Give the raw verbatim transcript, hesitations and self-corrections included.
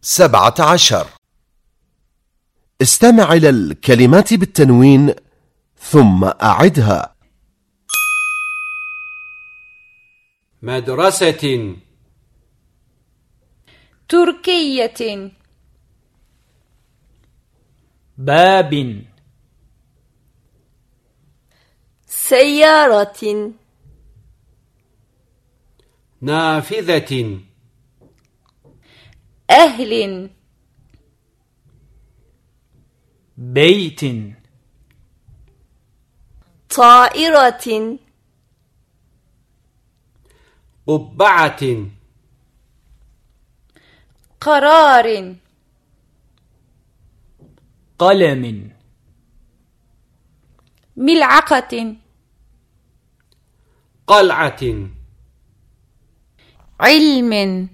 سبعة عشر. استمع إلى الكلمات بالتنوين ثم أعدها. مدرسة، تركية، باب، سيارة، نافذة، أهل، بيت، طائرة، قبعة، قرار، قلم، ملعقة، قلعة، علم،